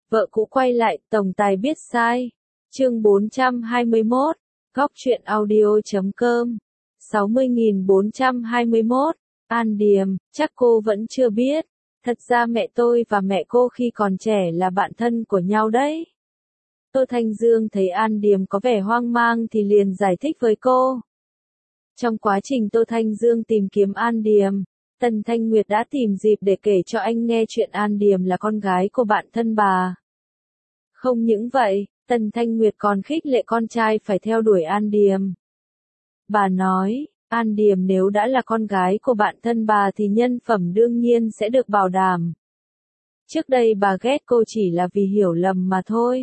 Vợ cũ quay lại, tổng tài biết sai. Chương 421, Góc truyện audio.com. 60.421, An Điềm, chắc cô vẫn chưa biết. Thật ra mẹ tôi và mẹ cô khi còn trẻ là bạn thân của nhau đấy. Tô Thanh Dương thấy An Điềm có vẻ hoang mang thì liền giải thích với cô. Trong quá trình Tô Thanh Dương tìm kiếm An Điềm, Tần Thanh Nguyệt đã tìm dịp để kể cho anh nghe chuyện An Điềm là con gái của bạn thân bà. Không những vậy, Tần Thanh Nguyệt còn khích lệ con trai phải theo đuổi An Điềm. Bà nói, An Điềm nếu đã là con gái của bạn thân bà thì nhân phẩm đương nhiên sẽ được bảo đảm. Trước đây bà ghét cô chỉ là vì hiểu lầm mà thôi.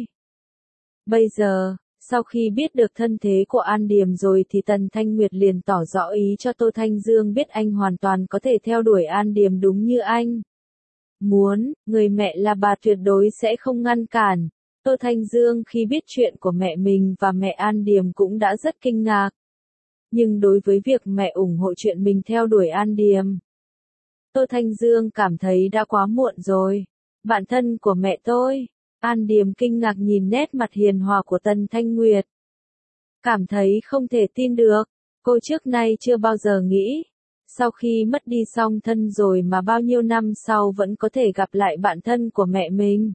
Bây giờ, sau khi biết được thân thế của An Điềm rồi thì Tần Thanh Nguyệt liền tỏ rõ ý cho Tô Thanh Dương biết anh hoàn toàn có thể theo đuổi An Điềm đúng như anh muốn, người mẹ là bà tuyệt đối sẽ không ngăn cản. Tô Thanh Dương khi biết chuyện của mẹ mình và mẹ An Điềm cũng đã rất kinh ngạc. Nhưng đối với việc mẹ ủng hộ chuyện mình theo đuổi An Điềm, Tô Thanh Dương cảm thấy đã quá muộn rồi. Bạn thân của mẹ tôi. An Điềm kinh ngạc nhìn nét mặt hiền hòa của Tần Thanh Nguyệt. Cảm thấy không thể tin được, cô trước nay chưa bao giờ nghĩ, sau khi mất đi song thân rồi mà bao nhiêu năm sau vẫn có thể gặp lại bạn thân của mẹ mình.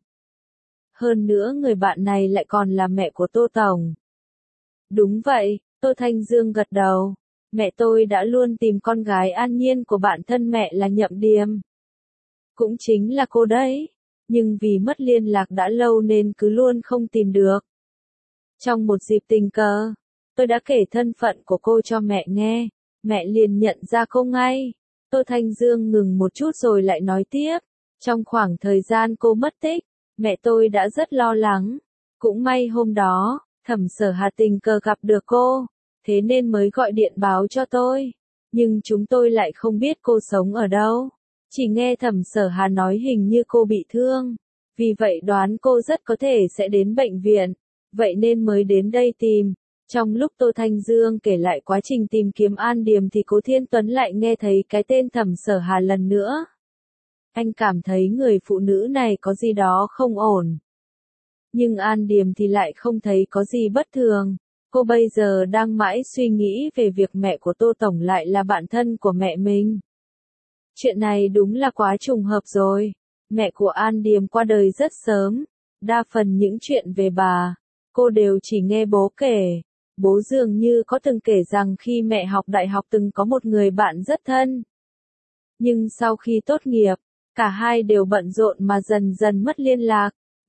Hơn nữa người bạn này lại còn là mẹ của Tô Tổng. Đúng vậy, Tô Thanh Dương gật đầu. Mẹ tôi đã luôn tìm con gái An Nhiên của bạn thân mẹ là Nhậm Điềm. Cũng chính là cô đấy. Nhưng vì mất liên lạc đã lâu nên cứ luôn không tìm được. Trong một dịp tình cờ, tôi đã kể thân phận của cô cho mẹ nghe. Mẹ liền nhận ra cô ngay. Tô Thanh Dương ngừng một chút rồi lại nói tiếp. Trong khoảng thời gian cô mất tích, mẹ tôi đã rất lo lắng. Cũng may hôm đó, Thẩm Sở Hà tình cờ gặp được cô, thế nên mới gọi điện báo cho tôi. Nhưng chúng tôi lại không biết cô sống ở đâu. Chỉ nghe Thẩm Sở Hà nói hình như cô bị thương. Vì vậy đoán cô rất có thể sẽ đến bệnh viện. Vậy nên mới đến đây tìm. Trong lúc Tô Thanh Dương kể lại quá trình tìm kiếm An Điềm thì Cố Thiên Tuấn lại nghe thấy cái tên Thẩm Sở Hà lần nữa. Anh cảm thấy người phụ nữ này có gì đó không ổn. Nhưng An Điềm thì lại không thấy có gì bất thường. Cô bây giờ đang mãi suy nghĩ về việc mẹ của Tô Tổng lại là bạn thân của mẹ mình. Chuyện này đúng là quá trùng hợp rồi. Mẹ của An Điềm qua đời rất sớm. Đa phần những chuyện về bà, cô đều chỉ nghe bố kể. Bố dường như có từng kể rằng khi mẹ học đại học từng có một người bạn rất thân. Nhưng sau khi tốt nghiệp, cả hai đều bận rộn mà dần dần mất liên lạc.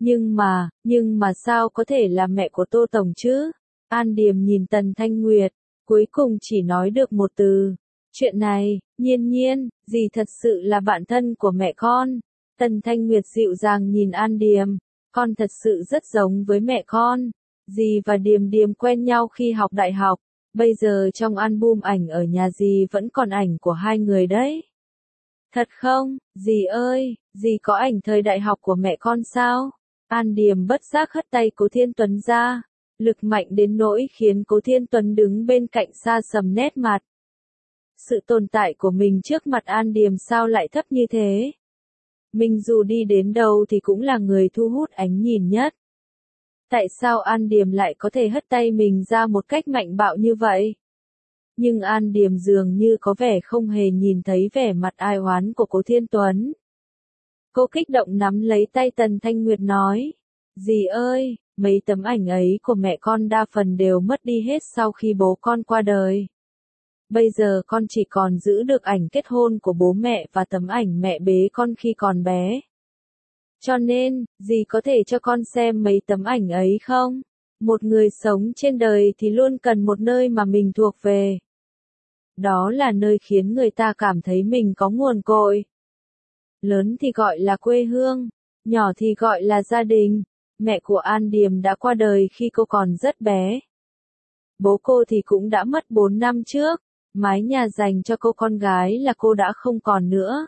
Nhưng mà sao có thể là mẹ của Tô Tổng chứ? An Điềm nhìn Tần Thanh Nguyệt, cuối cùng chỉ nói được một từ. Chuyện này, Nhiên, dì thật sự là bạn thân của mẹ con. Tần Thanh Nguyệt dịu dàng nhìn An Điềm, con thật sự rất giống với mẹ con. Dì và Điềm quen nhau khi học đại học, bây giờ trong album ảnh ở nhà dì vẫn còn ảnh của hai người đấy. Thật không, dì ơi, dì có ảnh thời đại học của mẹ con sao? An Điềm bất giác hất tay Cố Thiên Tuấn ra, lực mạnh đến nỗi khiến Cố Thiên Tuấn đứng bên cạnh xa sầm nét mặt. Sự tồn tại của mình trước mặt An Điềm sao lại thấp như thế? Mình dù đi đến đâu thì cũng là người thu hút ánh nhìn nhất. Tại sao An Điềm lại có thể hất tay mình ra một cách mạnh bạo như vậy? Nhưng An Điềm dường như có vẻ không hề nhìn thấy vẻ mặt ai oán của Cố Thiên Tuấn. Cô kích động nắm lấy tay Tần Thanh Nguyệt nói. Dì ơi, mấy tấm ảnh ấy của mẹ con đa phần đều mất đi hết sau khi bố con qua đời. Bây giờ con chỉ còn giữ được ảnh kết hôn của bố mẹ và tấm ảnh mẹ bế con khi còn bé. Cho nên, dì có thể cho con xem mấy tấm ảnh ấy không? Một người sống trên đời thì luôn cần một nơi mà mình thuộc về. Đó là nơi khiến người ta cảm thấy mình có nguồn cội. Lớn thì gọi là quê hương, nhỏ thì gọi là gia đình. Mẹ của An Điềm đã qua đời khi cô còn rất bé. Bố cô thì cũng đã mất 4 năm trước. Mái nhà dành cho cô con gái là cô đã không còn nữa.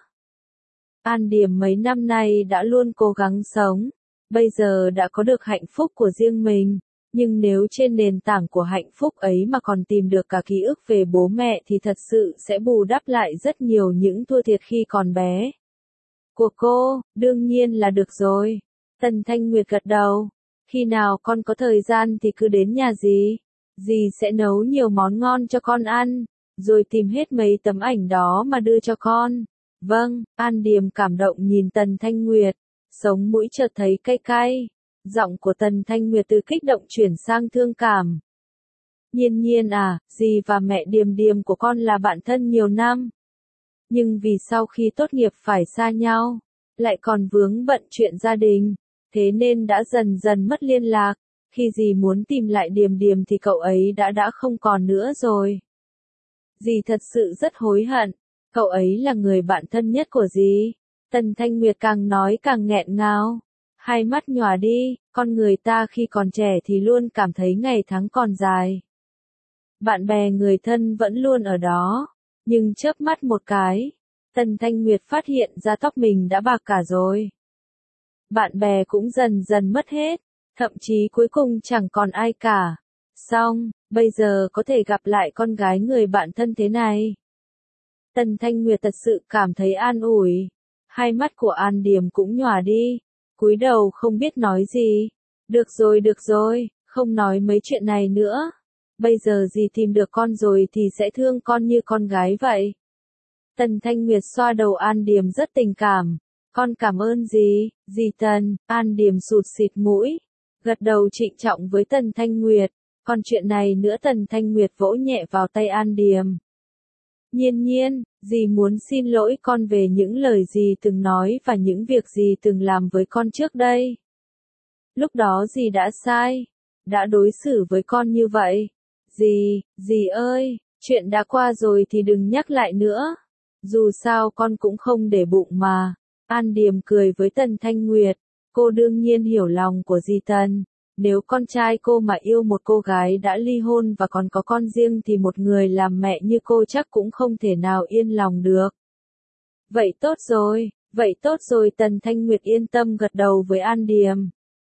An Điềm mấy năm nay đã luôn cố gắng sống, bây giờ đã có được hạnh phúc của riêng mình, nhưng nếu trên nền tảng của hạnh phúc ấy mà còn tìm được cả ký ức về bố mẹ thì thật sự sẽ bù đắp lại rất nhiều những thua thiệt khi còn bé. Của cô, đương nhiên là được rồi. Tần Thanh Nguyệt gật đầu. Khi nào con có thời gian thì cứ đến nhà dì. Dì sẽ nấu nhiều món ngon cho con ăn, rồi tìm hết mấy tấm ảnh đó mà đưa cho con. Vâng, An Điềm cảm động nhìn Tần Thanh Nguyệt, sống mũi chợt thấy cay cay. Giọng của Tần Thanh Nguyệt từ kích động chuyển sang thương cảm. Nhiên Nhiên à, dì và mẹ Điềm Điềm của con là bạn thân nhiều năm. Nhưng vì sau khi tốt nghiệp phải xa nhau, lại còn vướng bận chuyện gia đình, thế nên đã dần dần mất liên lạc. Khi dì muốn tìm lại Điềm Điềm thì cậu ấy đã không còn nữa rồi. Dì thật sự rất hối hận, cậu ấy là người bạn thân nhất của dì. Tần Thanh Nguyệt càng nói càng nghẹn ngào, hai mắt nhòa đi, con người ta khi còn trẻ thì luôn cảm thấy ngày tháng còn dài. Bạn bè người thân vẫn luôn ở đó, nhưng chớp mắt một cái, Tần Thanh Nguyệt phát hiện ra tóc mình đã bạc cả rồi. Bạn bè cũng dần dần mất hết, thậm chí cuối cùng chẳng còn ai cả. Xong, bây giờ có thể gặp lại con gái người bạn thân thế này. Tần Thanh Nguyệt thật sự cảm thấy an ủi. Hai mắt của An Điềm cũng nhòa đi, cúi đầu không biết nói gì. Được rồi, không nói mấy chuyện này nữa. Bây giờ dì tìm được con rồi thì sẽ thương con như con gái vậy. Tần Thanh Nguyệt xoa đầu An Điềm rất tình cảm. Con cảm ơn dì Tần. An Điềm sụt xịt mũi, gật đầu trịnh trọng với Tần Thanh Nguyệt. Còn chuyện này nữa, Tần Thanh Nguyệt vỗ nhẹ vào tay An Điềm. Nhiên, dì muốn xin lỗi con về những lời dì từng nói và những việc dì từng làm với con trước đây. Lúc đó dì đã sai, đã đối xử với con như vậy. Dì ơi, chuyện đã qua rồi thì đừng nhắc lại nữa. Dù sao con cũng không để bụng mà. An Điềm cười với Tần Thanh Nguyệt. Cô đương nhiên hiểu lòng của dì Tần. Nếu con trai cô mà yêu một cô gái đã ly hôn và còn có con riêng thì một người làm mẹ như cô chắc cũng không thể nào yên lòng được. Vậy tốt rồi, Tần Thanh Nguyệt yên tâm gật đầu với An Điềm.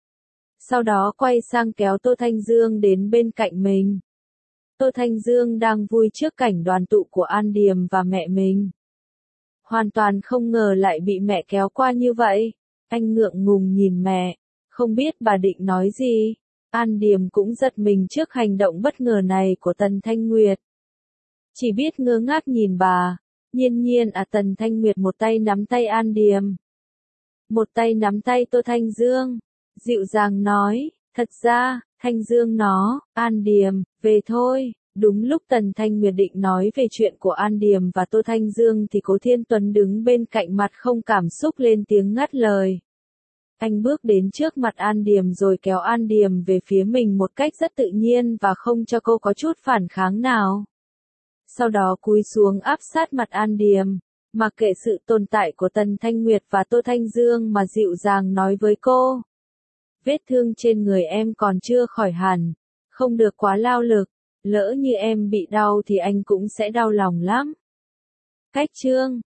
Sau đó quay sang kéo Tô Thanh Dương đến bên cạnh mình. Tô Thanh Dương đang vui trước cảnh đoàn tụ của An Điềm và mẹ mình. Hoàn toàn không ngờ lại bị mẹ kéo qua như vậy. Anh ngượng ngùng nhìn mẹ, không biết bà định nói gì. An Điềm cũng giật mình trước hành động bất ngờ này của Tần Thanh Nguyệt. Chỉ biết ngơ ngác nhìn bà. Nhiên à, Tần Thanh Nguyệt một tay nắm tay An Điềm, một tay nắm tay Tô Thanh Dương, dịu dàng nói, thật ra, Thanh Dương nó, An Điềm, về thôi. Đúng lúc Tần Thanh Nguyệt định nói về chuyện của An Điềm và Tô Thanh Dương thì Cố Thiên Tuấn đứng bên cạnh mặt không cảm xúc lên tiếng ngắt lời. Anh bước đến trước mặt An Điềm rồi kéo An Điềm về phía mình một cách rất tự nhiên và không cho cô có chút phản kháng nào. Sau đó cúi xuống áp sát mặt An Điềm, mặc kệ sự tồn tại của Tần Thanh Nguyệt và Tô Thanh Dương mà dịu dàng nói với cô. Vết thương trên người em còn chưa khỏi hẳn, không được quá lao lực, lỡ như em bị đau thì anh cũng sẽ đau lòng lắm. Cách chương